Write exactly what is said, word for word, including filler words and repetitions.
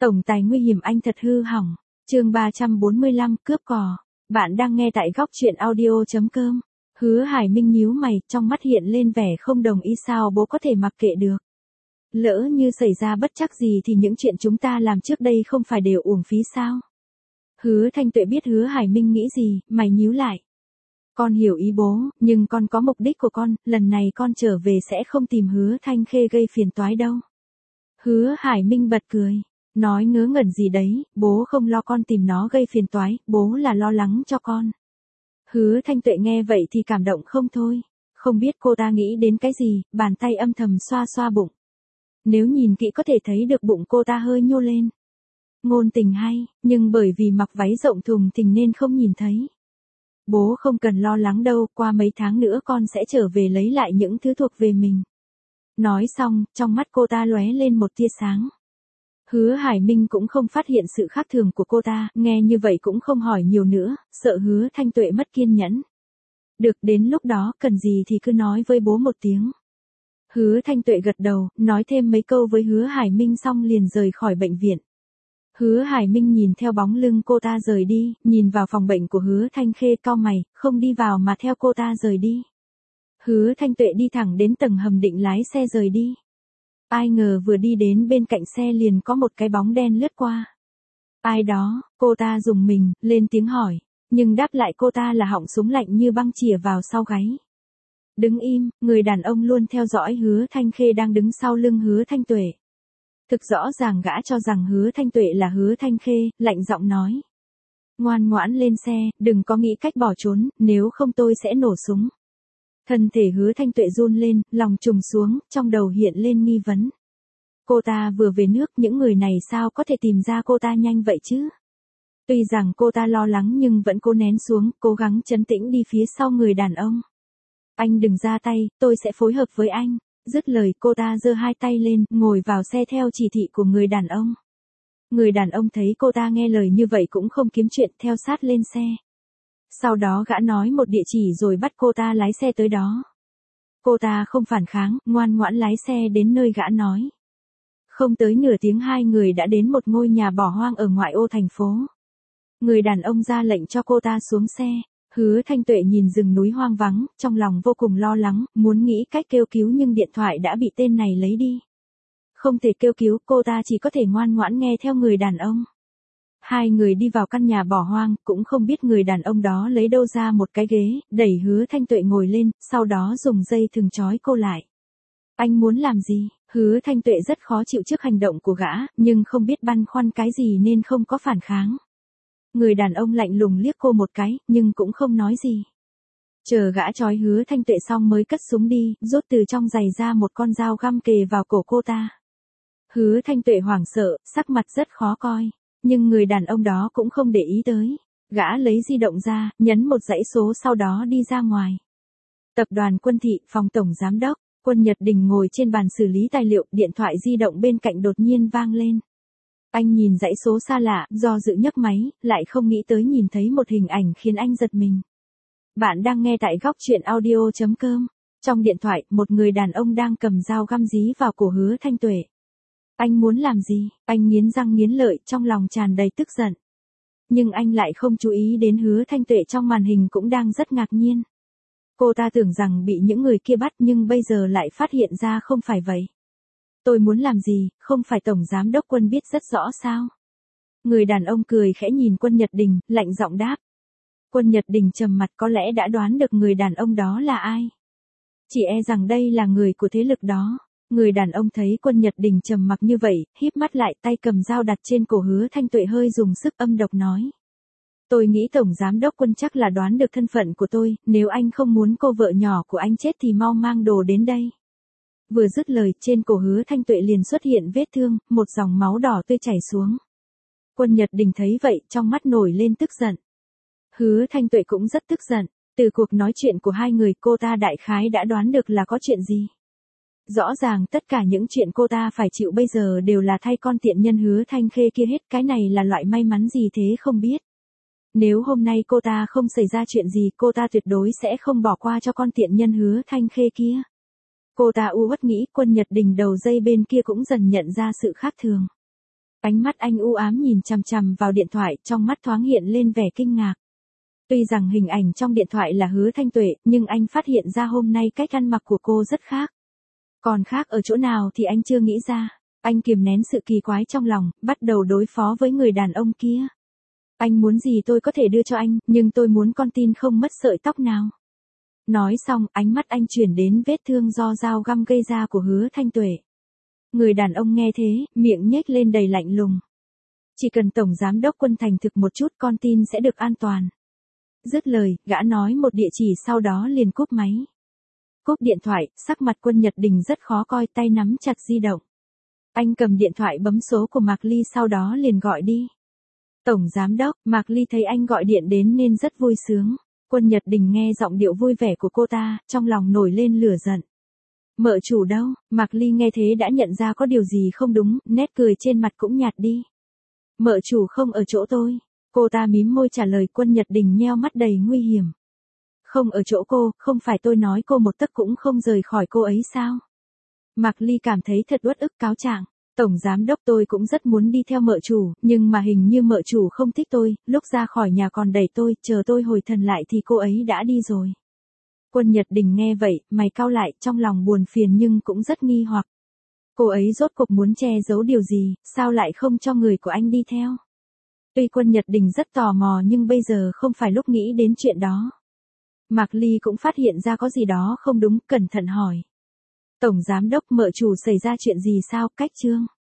Tổng tài nguy hiểm anh thật hư hỏng. Chương ba trăm bốn mươi lăm, cướp cò. Bạn đang nghe tại góc truyện audio chấm com. Hứa Hải Minh nhíu mày, trong mắt hiện lên vẻ không đồng ý, sao bố có thể mặc kệ được. Lỡ như xảy ra bất trắc gì thì những chuyện chúng ta làm trước đây không phải đều uổng phí sao? Hứa Thanh Tuệ biết Hứa Hải Minh nghĩ gì, mày nhíu lại. Con hiểu ý bố, nhưng con có mục đích của con, lần này con trở về sẽ không tìm Hứa Thanh Khê gây phiền toái đâu. Hứa Hải Minh bật cười. Nói ngớ ngẩn gì đấy, bố không lo con tìm nó gây phiền toái, bố là lo lắng cho con. Hứa Thanh Tuệ nghe vậy thì cảm động không thôi. Không biết cô ta nghĩ đến cái gì, bàn tay âm thầm xoa xoa bụng. Nếu nhìn kỹ có thể thấy được bụng cô ta hơi nhô lên. Ngôn tình hay, nhưng bởi vì mặc váy rộng thùng thình nên không nhìn thấy. Bố không cần lo lắng đâu, qua mấy tháng nữa con sẽ trở về lấy lại những thứ thuộc về mình. Nói xong, trong mắt cô ta lóe lên một tia sáng. Hứa Hải Minh cũng không phát hiện sự khác thường của cô ta, nghe như vậy cũng không hỏi nhiều nữa, sợ Hứa Thanh Tuệ mất kiên nhẫn. Được, đến lúc đó cần gì thì cứ nói với bố một tiếng. Hứa Thanh Tuệ gật đầu, nói thêm mấy câu với Hứa Hải Minh xong liền rời khỏi bệnh viện. Hứa Hải Minh nhìn theo bóng lưng cô ta rời đi, nhìn vào phòng bệnh của Hứa Thanh Khê cau mày, không đi vào mà theo cô ta rời đi. Hứa Thanh Tuệ đi thẳng đến tầng hầm định lái xe rời đi. Ai ngờ vừa đi đến bên cạnh xe liền có một cái bóng đen lướt qua. Ai đó, cô ta rùng mình, lên tiếng hỏi, nhưng đáp lại cô ta là họng súng lạnh như băng chĩa vào sau gáy. Đứng im, người đàn ông luôn theo dõi Hứa Thanh Khê đang đứng sau lưng Hứa Thanh Tuệ. Thực rõ ràng gã cho rằng Hứa Thanh Tuệ là Hứa Thanh Khê, lạnh giọng nói. Ngoan ngoãn lên xe, đừng có nghĩ cách bỏ trốn, nếu không tôi sẽ nổ súng. Thân thể Hứa Thanh Tuệ run lên, lòng trùng xuống, trong đầu hiện lên nghi vấn. Cô ta vừa về nước, những người này sao có thể tìm ra cô ta nhanh vậy chứ? Tuy rằng cô ta lo lắng nhưng vẫn cố nén xuống, cố gắng trấn tĩnh đi phía sau người đàn ông. Anh đừng ra tay, tôi sẽ phối hợp với anh. Dứt lời cô ta giơ hai tay lên, ngồi vào xe theo chỉ thị của người đàn ông. Người đàn ông thấy cô ta nghe lời như vậy cũng không kiếm chuyện, theo sát lên xe. Sau đó gã nói một địa chỉ rồi bắt cô ta lái xe tới đó. Cô ta không phản kháng, ngoan ngoãn lái xe đến nơi gã nói. Không tới nửa tiếng hai người đã đến một ngôi nhà bỏ hoang ở ngoại ô thành phố. Người đàn ông ra lệnh cho cô ta xuống xe. Hứa Thanh Tuệ nhìn rừng núi hoang vắng, trong lòng vô cùng lo lắng, muốn nghĩ cách kêu cứu nhưng điện thoại đã bị tên này lấy đi. Không thể kêu cứu, cô ta chỉ có thể ngoan ngoãn nghe theo người đàn ông. Hai người đi vào căn nhà bỏ hoang, cũng không biết người đàn ông đó lấy đâu ra một cái ghế, đẩy Hứa Thanh Tuệ ngồi lên, sau đó dùng dây thừng trói cô lại. Anh muốn làm gì? Hứa Thanh Tuệ rất khó chịu trước hành động của gã, nhưng không biết băn khoăn cái gì nên không có phản kháng. Người đàn ông lạnh lùng liếc cô một cái, nhưng cũng không nói gì. Chờ gã trói Hứa Thanh Tuệ xong mới cất súng đi, rút từ trong giày ra một con dao găm kề vào cổ cô ta. Hứa Thanh Tuệ hoảng sợ, sắc mặt rất khó coi. Nhưng người đàn ông đó cũng không để ý tới. Gã lấy di động ra, nhấn một dãy số sau đó đi ra ngoài. Tập đoàn Quân Thị, phòng tổng giám đốc, Quân Nhật Đình ngồi trên bàn xử lý tài liệu, điện thoại di động bên cạnh đột nhiên vang lên. Anh nhìn dãy số xa lạ, do dự nhấc máy, lại không nghĩ tới nhìn thấy một hình ảnh khiến anh giật mình. Bạn đang nghe tại góc truyện audio chấm com. Trong điện thoại, một người đàn ông đang cầm dao găm dí vào cổ Hứa Thanh Tuệ. Anh muốn làm gì? Anh nghiến răng nghiến lợi, trong lòng tràn đầy tức giận. Nhưng anh lại không chú ý đến Hứa Thanh Tuệ trong màn hình cũng đang rất ngạc nhiên. Cô ta tưởng rằng bị những người kia bắt nhưng bây giờ lại phát hiện ra không phải vậy. Tôi muốn làm gì, không phải Tổng Giám đốc Quân biết rất rõ sao? Người đàn ông cười khẽ nhìn Quân Nhật Đình, lạnh giọng đáp. Quân Nhật Đình trầm mặt, có lẽ đã đoán được người đàn ông đó là ai. Chỉ e rằng đây là người của thế lực đó. Người đàn ông thấy Quân Nhật Đình trầm mặc như vậy, híp mắt lại, tay cầm dao đặt trên cổ Hứa Thanh Tuệ hơi dùng sức âm độc nói. Tôi nghĩ Tổng Giám đốc Quân chắc là đoán được thân phận của tôi, nếu anh không muốn cô vợ nhỏ của anh chết thì mau mang đồ đến đây. Vừa dứt lời, trên cổ Hứa Thanh Tuệ liền xuất hiện vết thương, một dòng máu đỏ tươi chảy xuống. Quân Nhật Đình thấy vậy, trong mắt nổi lên tức giận. Hứa Thanh Tuệ cũng rất tức giận, từ cuộc nói chuyện của hai người cô ta đại khái đã đoán được là có chuyện gì. Rõ ràng tất cả những chuyện cô ta phải chịu bây giờ đều là thay con tiện nhân Hứa Thanh Khê kia hết, cái này là loại may mắn gì thế không biết. Nếu hôm nay cô ta không xảy ra chuyện gì, cô ta tuyệt đối sẽ không bỏ qua cho con tiện nhân Hứa Thanh Khê kia. Cô ta u uất nghĩ. Quân Nhật Đình đầu dây bên kia cũng dần nhận ra sự khác thường. Ánh mắt anh u ám nhìn chằm chằm vào điện thoại, trong mắt thoáng hiện lên vẻ kinh ngạc. Tuy rằng hình ảnh trong điện thoại là Hứa Thanh Tuệ, nhưng anh phát hiện ra hôm nay cách ăn mặc của cô rất khác. Còn khác ở chỗ nào thì anh chưa nghĩ ra. Anh kiềm nén sự kỳ quái trong lòng, bắt đầu đối phó với người đàn ông kia. Anh muốn gì tôi có thể đưa cho anh, nhưng tôi muốn con tin không mất sợi tóc nào. Nói xong, ánh mắt anh chuyển đến vết thương do dao găm gây ra của Hứa Thanh Tuệ. Người đàn ông nghe thế, miệng nhếch lên đầy lạnh lùng. Chỉ cần Tổng Giám đốc Quân thành thực một chút con tin sẽ được an toàn. Dứt lời, gã nói một địa chỉ sau đó liền cúp máy. Cúp điện thoại, sắc mặt Quân Nhật Đình rất khó coi, tay nắm chặt di động. Anh cầm điện thoại bấm số của Mạc Ly sau đó liền gọi đi. Tổng Giám đốc, Mạc Ly thấy anh gọi điện đến nên rất vui sướng. Quân Nhật Đình nghe giọng điệu vui vẻ của cô ta, trong lòng nổi lên lửa giận. Mợ chủ đâu? Mạc Ly nghe thế đã nhận ra có điều gì không đúng, nét cười trên mặt cũng nhạt đi. Mợ chủ không ở chỗ tôi. Cô ta mím môi trả lời. Quân Nhật Đình nheo mắt đầy nguy hiểm. Không ở chỗ cô, không phải tôi nói cô một tấc cũng không rời khỏi cô ấy sao? Mạc Ly cảm thấy thật uất ức cáo trạng. Tổng Giám đốc tôi cũng rất muốn đi theo mợ chủ, nhưng mà hình như mợ chủ không thích tôi, lúc ra khỏi nhà còn đẩy tôi, chờ tôi hồi thần lại thì cô ấy đã đi rồi. Quân Nhật Đình nghe vậy, mày cau lại, trong lòng buồn phiền nhưng cũng rất nghi hoặc. Cô ấy rốt cuộc muốn che giấu điều gì, sao lại không cho người của anh đi theo? Tuy Quân Nhật Đình rất tò mò nhưng bây giờ không phải lúc nghĩ đến chuyện đó. Mạc Ly cũng phát hiện ra có gì đó không đúng, cẩn thận hỏi. Tổng Giám đốc, mợ chủ xảy ra chuyện gì sao? Cách Trương